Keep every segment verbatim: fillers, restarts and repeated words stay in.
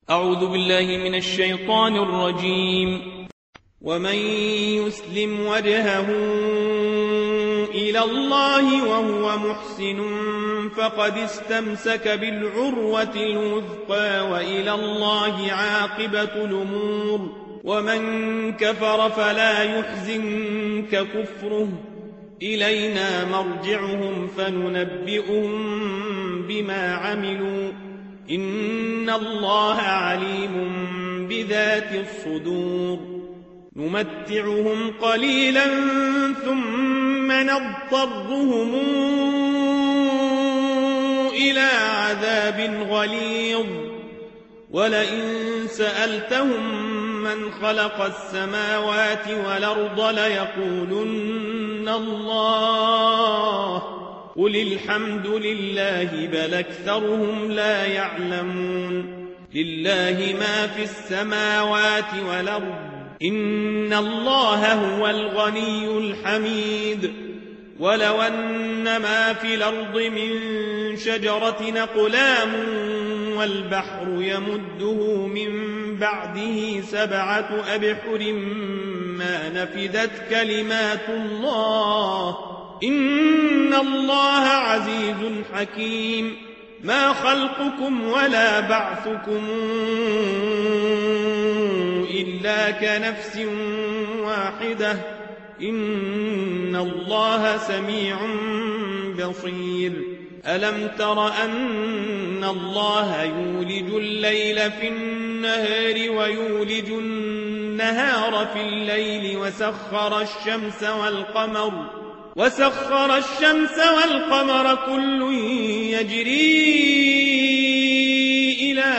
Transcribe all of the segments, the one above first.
أعوذ بالله من الشيطان الرجيم. ومن يسلم وجهه إلى الله وهو محسن فقد استمسك بالعروة الوثقى وإلى الله عاقبة الأمور. ومن كفر فلا يحزنك كفره، إلينا مرجعهم فننبئهم بما عملوا، إن الله عليم بذات الصدور. نمتعهم قليلا ثم نضطرهم إلى عذاب غليظ، ولئن سألتهم من خلق السماوات والأرض ليقولن الله، قل الحمد لله بل أكثرهم لا يعلمون. لله ما في السماوات والأرض، إن الله هو الغني الحميد. ولو أن ما في الأرض من شجرة أقلام والبحر يمده من بعده سبعة أبحر ما نفدت كلمات الله، إن الله عزيز حكيم. ما خلقكم ولا بعثكم إلا كنفس واحدة، إن الله سميع بصير. ألم تر أن الله يولج الليل في النهار ويولج النهار في الليل وسخر الشمس والقمر وسخر الشمس والقمر كل يجري إلى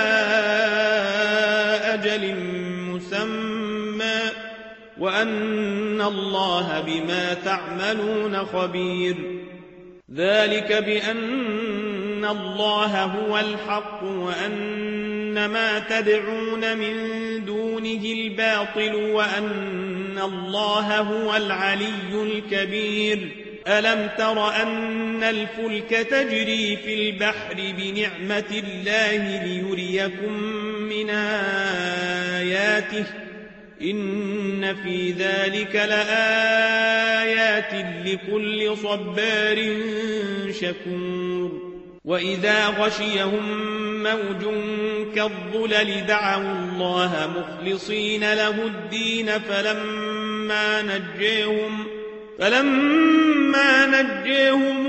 أجل مسمى وأن الله بما تعملون خبير. ذلك بأن الله هو الحق وأن ما تدعون من دونه الباطل وأن الله هو العلي الكبير. ألم تر أن الفلك تجري في البحر بنعمة الله ليريكم من آياته، إن في ذلك لآيات لكل صبار شكور. وإذا غشيهم موج كالظلل دعوا الله مخلصين له الدين فلما نجيهم فلما نجيهم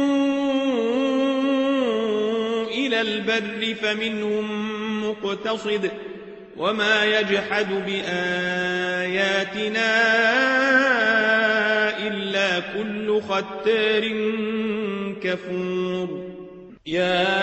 إلى البر فمنهم مقتصد وما يجحد بآياتنا إلا كل ختار كفور. يا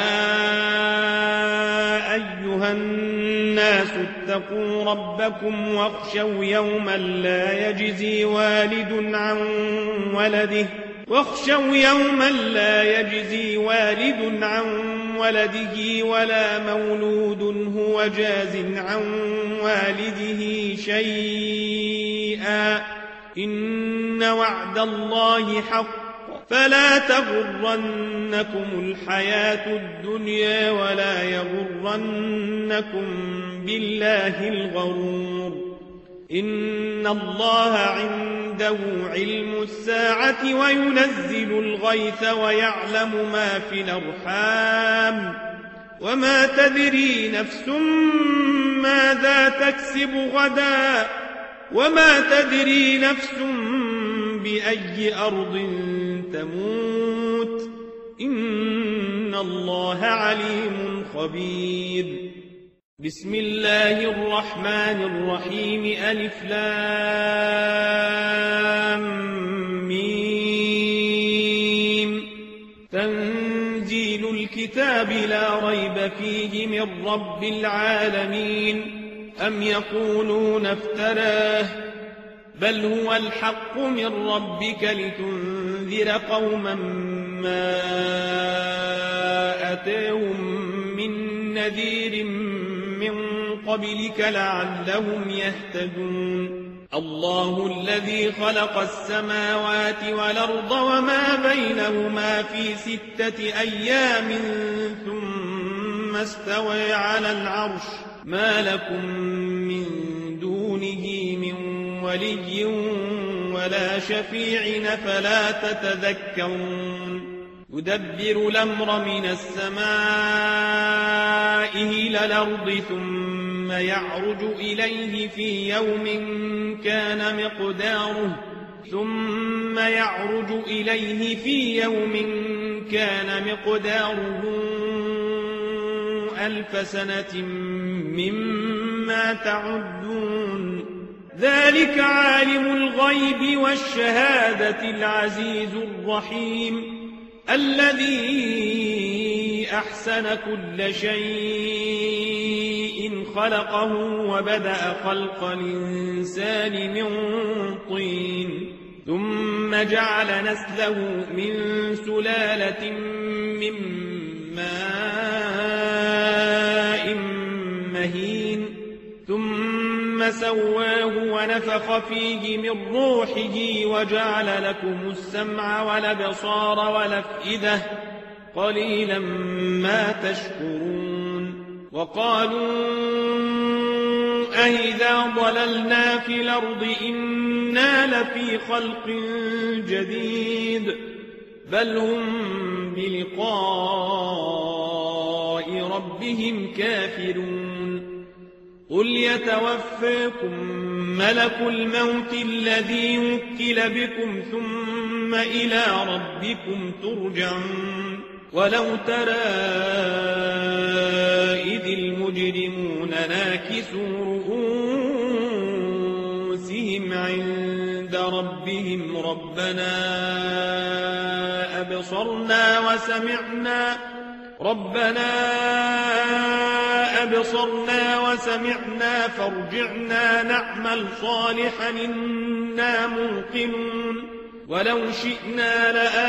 أيها الناس اتقوا ربكم واخشوا يوما لا يجزي والد عن ولده واخشوا يوما لا يجزي والد عن ولده ولا مولود هو جاز عن والده شيئا، إن وعد الله حق فلا تغرنكم الحياة الدنيا ولا يغرنكم بالله الغرور. إن الله عنده علم الساعة وينزل الغيث ويعلم ما في الأرحام وما تدري نفس ماذا تكسب غدا وما تدري نفس بأي أرض تموت، إن الله عليم خبير. بسم الله الرحمن الرحيم. ألف لام ميم. تنزيل الكتاب لا ريب فيه من رب العالمين. أم يقولون افتراه بل هو الحق من ربك لتنذر قوما ما أتاهم من نذير من قبلك لعلهم يهتدون. الله الذي خلق السماوات والأرض وما بينهما في ستة أيام ثم استوى على العرش ما لكم من دونه من ولي ولا شفيع فلا تتذكرون يدبر الأمر من السماء إلى الأرض ثم يعرج إليه في يوم كان مقداره ثم يعرج إليه في يوم كان مقداره ألف سنة مما تعدون ذلك عالم الغيب والشهادة العزيز الرحيم الذي أحسن كل شيء خلقه وبدأ خلق الإنسان من طين ثم جعل نسله من سلالة من ماء مهين ثم سواه ونفخ فيه من روحه وجعل لكم السمع والأبصار والأفئدة قليلا ما تشكرون وقالوا أإذا ضللنا في الأرض إنا لفي خلق جديد بل هم بلقاء ربهم كافرون قل يتوفاكم ملك الموت الذي وكل بكم ثم إلى ربكم ترجعون ولو ترى إذ المجرمون ناكسوا رؤوسهم عند ربهم ربنا أبصرنا وسمعنا ربنا أبصرنا وسمعنا فارجعنا نعمل صالحا إنا موقنون ولو شئنا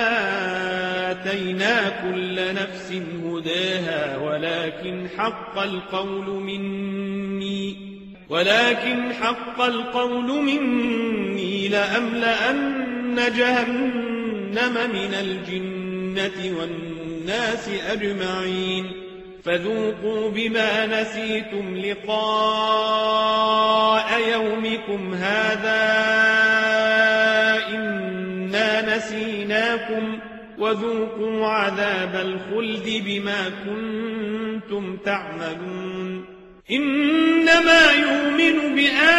لآتينا كل نفس هداها ولكن حق القول مني ولكن حق القول مني لأملأن جهنم من الجنة والناس أجمعين فذوقوا بما نسيتم لقاء يومكم هذا إنا نسيناكم وذوقوا عذاب الخلد بما كنتم تعملون إنما يؤمن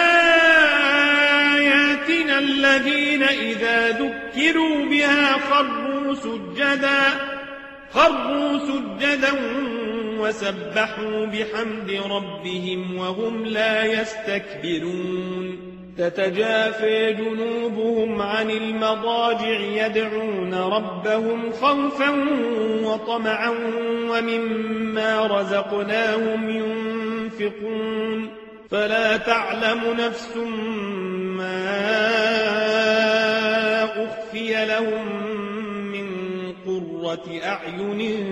بآياتنا الذين إذا ذكروا بها خروا سجدا خروا سجدا وسبحوا بحمد ربهم وهم لا يستكبرون تتجافى جنوبهم عن المضاجع يدعون ربهم خوفا وطمعا ومما رزقناهم ينفقون فلا تعلم نفس ما أخفي لهم من قرة أعين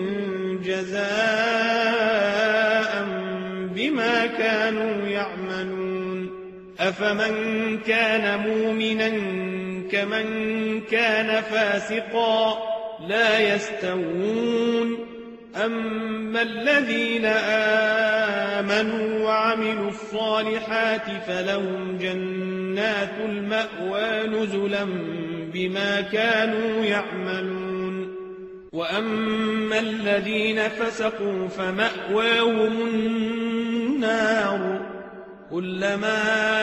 جزاء بما كانوا يعملون أفمن كان مؤمنا كمن كان فاسقا لا يستوون أما الذين آمنوا وعملوا الصالحات فلهم جنات المأوى نزلا بما كانوا يعملون وأما الذين فسقوا فمأواهم النار كلما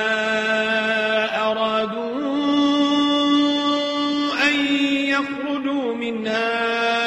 أرادوا أن يخرجوا منها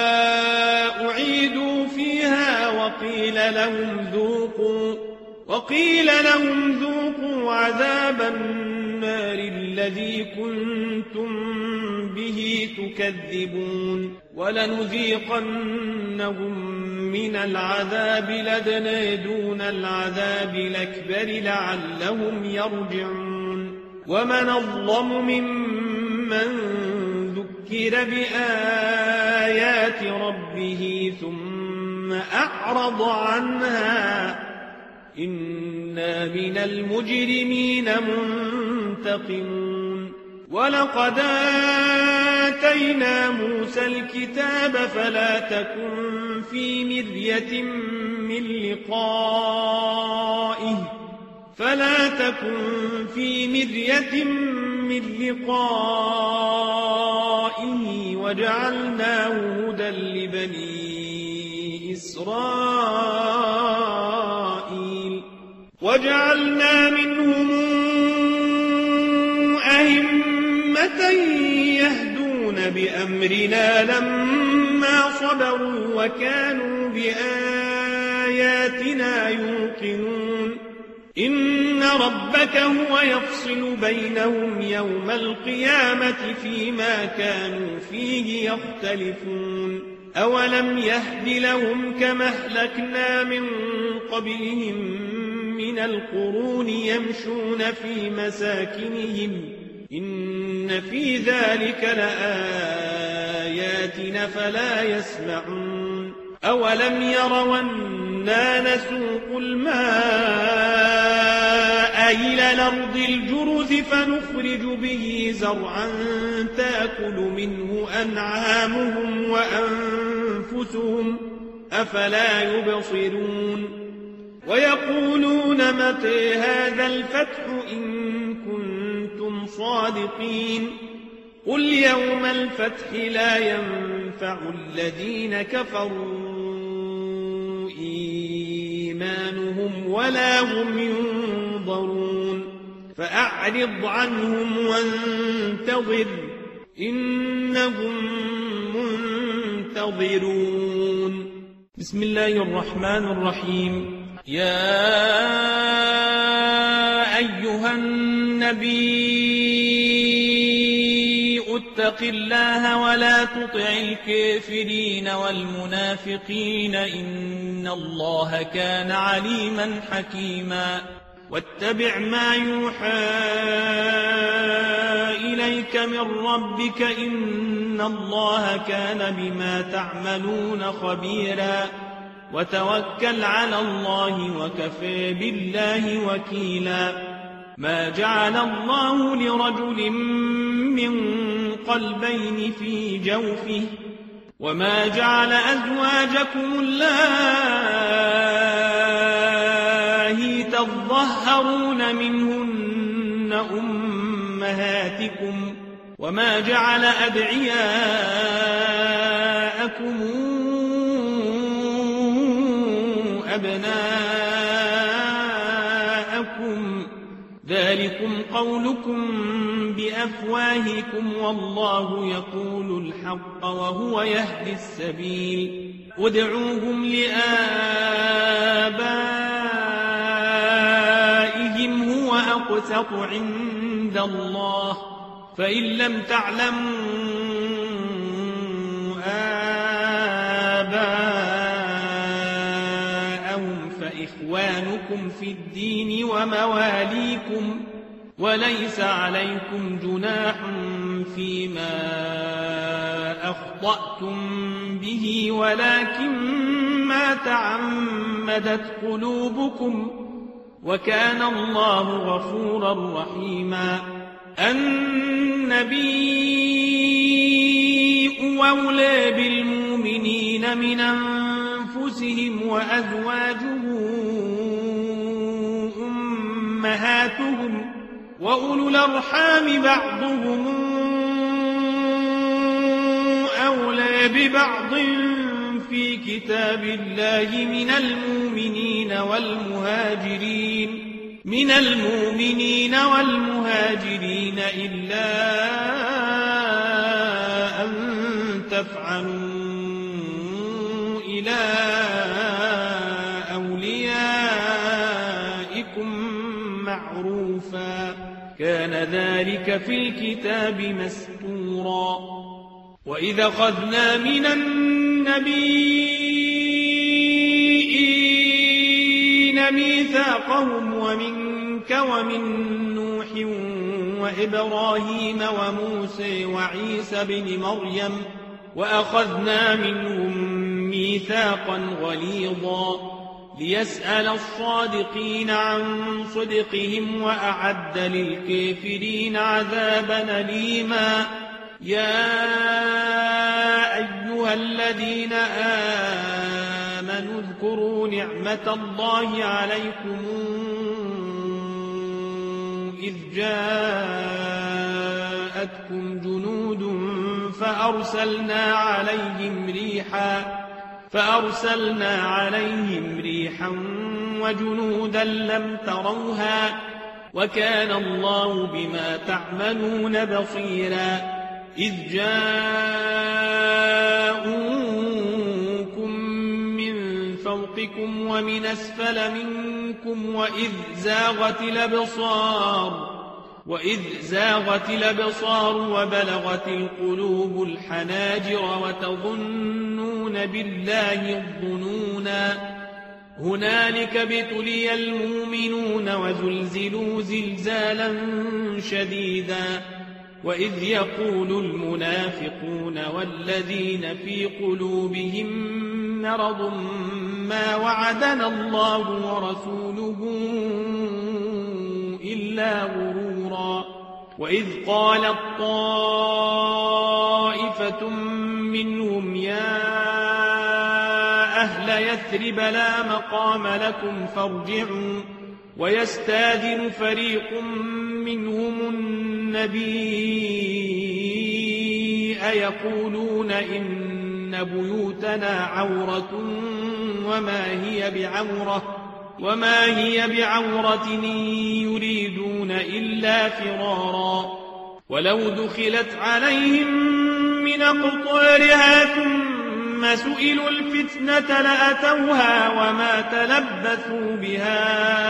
أعيدوا فيها وقيل لهم ذوقوا وقيل لهم ذوقوا عذاب النار الذي كنتم به تكذبون ولنذيقنهم من العذاب لدنى دون العذاب الأكبر لعلهم يرجعون ومن أظلم ممن ذكر بآيات ربه ثم أعرض عنها إنا من المجرمين منتقمون ولقد آتينا موسى الكتاب فلا تكن في مرية من لقائه فلا تكن في مرية من لقائه وجعلناه هدى لبني إسرائيل وجعلنا منهم أئمة يهدون بأمرنا لما صبروا وكانوا بآياتنا يوقنون إن ربك هو يفصل بينهم يوم القيامة فيما كانوا فيه يختلفون أولم يهد لهم كما أهلكنا من قبلهم من القرون يمشون في مساكنهم إن في ذلك لآيات فلا يسمعون أولم يروا أنا نسوق الماء إلى الأرض الجرز فنخرج به زرعا تأكل منه أنعامهم وأنفسهم أفلا يبصرون ويقولون متى هذا الفتح إن كنتم صادقين قل يوم الفتح لا ينفع الذين كفروا إيمانهم ولا هم ينظرون فأعرض عنهم وانتظر إنهم منتظرون. بسم الله الرحمن الرحيم. يا أيها النبي اتق الله ولا تطع الكافرين والمنافقين إن الله كان عليما حكيما واتبع ما يوحى إليك من ربك إن الله كان بما تعملون خبيرا وتوكل على الله وكفى بالله وكيلا ما جعل الله لرجل من قلبين في جوفه وما جعل أزواجكم اللائي تظهرون منهن أمهاتكم وما جعل أدعياءكم أبناءكم ذلكم قولكم بأفواهكم والله يقول الحق وهو يهدي السبيل ادعوهم لآبائهم هو أقسط عند الله فإن لم تعلموا آباءهم فإخوانكم في الدين ومواليكم وليس عليكم جناح فيما أخطأتم به ولكن ما تعمدت قلوبكم وكان الله غفورا رحيما. النبي أولى بالمؤمنين من أنفسهم وأزواجه أمهاتهم وأولو الأرحام بعضهم أولى ببعض في كتاب الله من المؤمنين والمهاجرين من المؤمنين والمهاجرين إلا أن تفعلوا إلى أوليائكم معروفا كان ذلك في الكتاب مسطورا. وإذا أخذنا من النبيين ميثاقهم ومنك ومن نوح وإبراهيم وموسى وعيسى بن مريم وأخذنا منهم ميثاقا غليظا ليسأل الصادقين عن صدقهم وأعد للكافرين عذابا أليما. يا أيها الذين آمنوا اذكروا نعمة الله عليكم إذ جاءتكم جنود فأرسلنا عليهم ريحا فأرسلنا عليهم ريحا وجنودا لم تروها وكان الله بما تعملون بصيرا. إذ جاءوكم من فوقكم ومن أسفل منكم وإذ زاغت الأبصار وإذ زاغت الأبصار وبلغت القلوب الحناجر وتظنون بالله الظنونا. هنالك ابتلي المؤمنون وزلزلوا زلزالا شديدا. وإذ يقول المنافقون والذين في قلوبهم مرض ما وعدنا الله ورسوله إلا غرورا. وإذ قالت طائفة منهم يا أهل يثرب لا مقام لكم فارجعوا ويستاذن فريق منهم النبي يقولون إن بيوتنا عورة وما هي بعورة وما هي بعورة يريدون إلا فرارا. ولو دخلت عليهم من أقطارها ثم سئلوا الفتنة لأتوها وما تلبثوا بها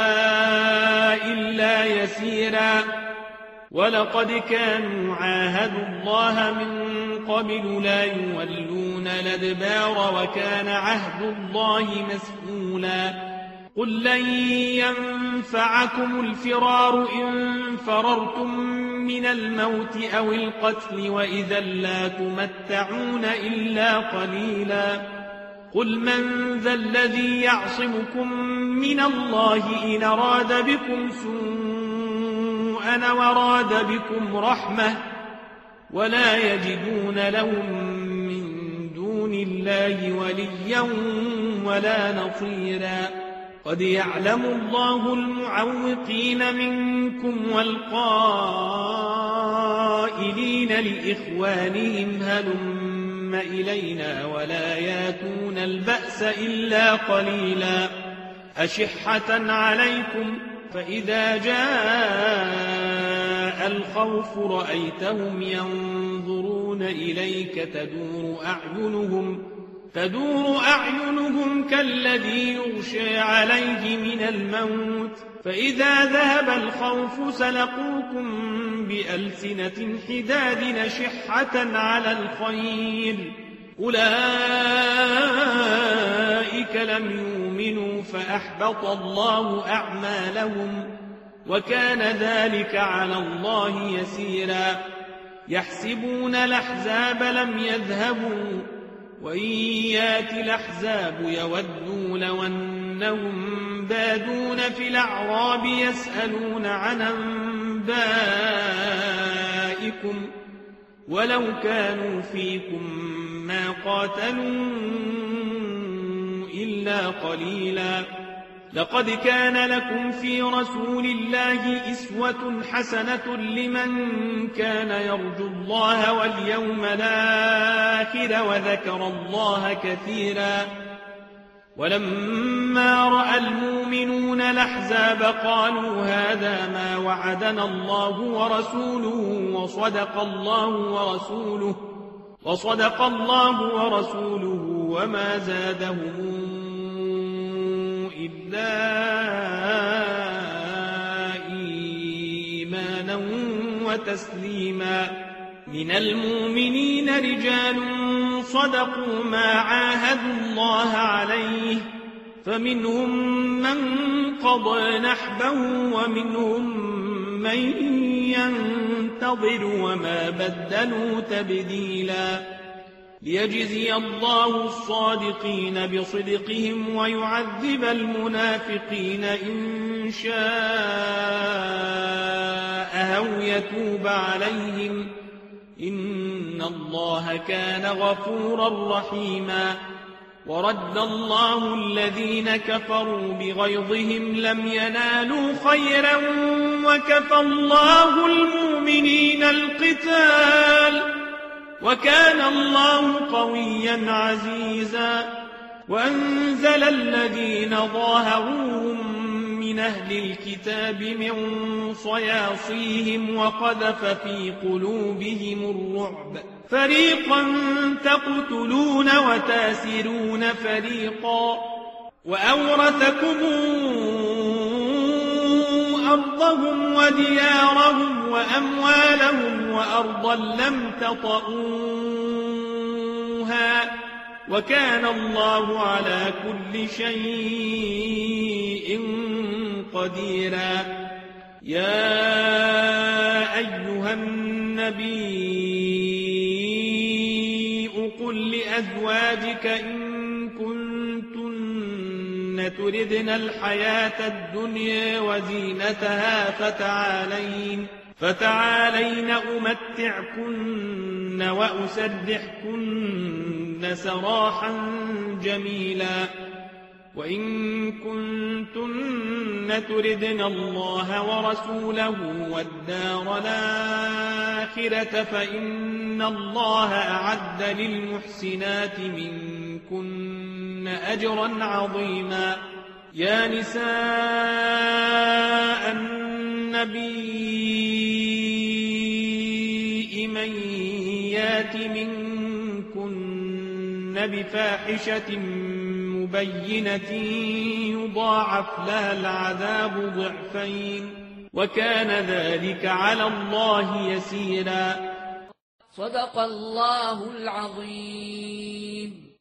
إلا يسيرا. ولقد كانوا عاهدوا الله من قبل لا يولون الأدبار وكان عهد الله مسئولا. قل لن ينفعكم الفرار إن فررتم من الموت أو القتل وإذا لا تمتعون إلا قليلا. قل من ذا الذي يعصمكم من الله إن أراد بكم سوءا وراد بكم رحمة ولا يجدون لهم من دون الله وليا ولا نصيرا. قد يعلم الله المعوقين منكم والقائلين لإخوانهم هلم إلينا ولا ياتون البأس إلا قليلا. أشحة عليكم فإذا جاء الخوف رأيتهم ينظرون إليك تدور أعينهم تدور أعينهم كالذي يغشى عليه من الموت فإذا ذهب الخوف سلقوكم بألسنة حداد نشحة على الخير. أولئك لم يؤمنوا فأحبط الله أعمالهم وكان ذلك على الله يسيرا. يحسبون الأحزاب لم يذهبوا وإن يات الأحزاب يودوا لو أنهم بادون في الأعراب يسألون عن أنبائكم ولو كانوا فيكم ما قاتلوا إلا قليلا. لقد كان لكم في رسول الله إسوة حسنة لمن كان يرجو الله واليوم الآخر وذكر الله كثيرا. ولما رأى المؤمنون الأحزاب قالوا هذا ما وعدنا الله ورسوله وصدق الله ورسوله وصدق الله ورسوله وما زادهم إلا إيمانا وتسليما. من المؤمنين رجال صدقوا ما عاهدوا الله عليه فمنهم من قضى نحبه ومنهم من ينتظر وما بدلوا تبديلا. ليجزي الله الصادقين بصدقهم ويعذب المنافقين إن شاء أو يتوب عليهم إن الله كان غفورا رحيما ورد الله الذين كفروا بغيظهم لم ينالوا خيرا وكفى الله المؤمنين القتال وكان الله قويا عزيزا وأنزل الذين ظاهروهم من أهل الكتاب من صياصيهم وقذف في قلوبهم الرعب فريقا تقتلون وتاسرون فريقا وأورثكم أرضهم وديارهم وأموالهم وأرضا لم تطئوها وكان الله على كل شيء قديرا يا أيها النبي قل لأزواجك إن كنتن تردن الحياة الدنيا وزينتها فتعالين فتعالين أمتعكن وأسرحكن سراحا جميلا وإن كنتن تردن الله ورسوله والدار الآخرة فإن الله أعد للمحسنات منكن أجرا عظيما يا نساء النبي من يات منكن بفاحشة مبينة يضاعف لها العذاب ضعفين وكان ذلك على الله يسيرا صدق الله العظيم.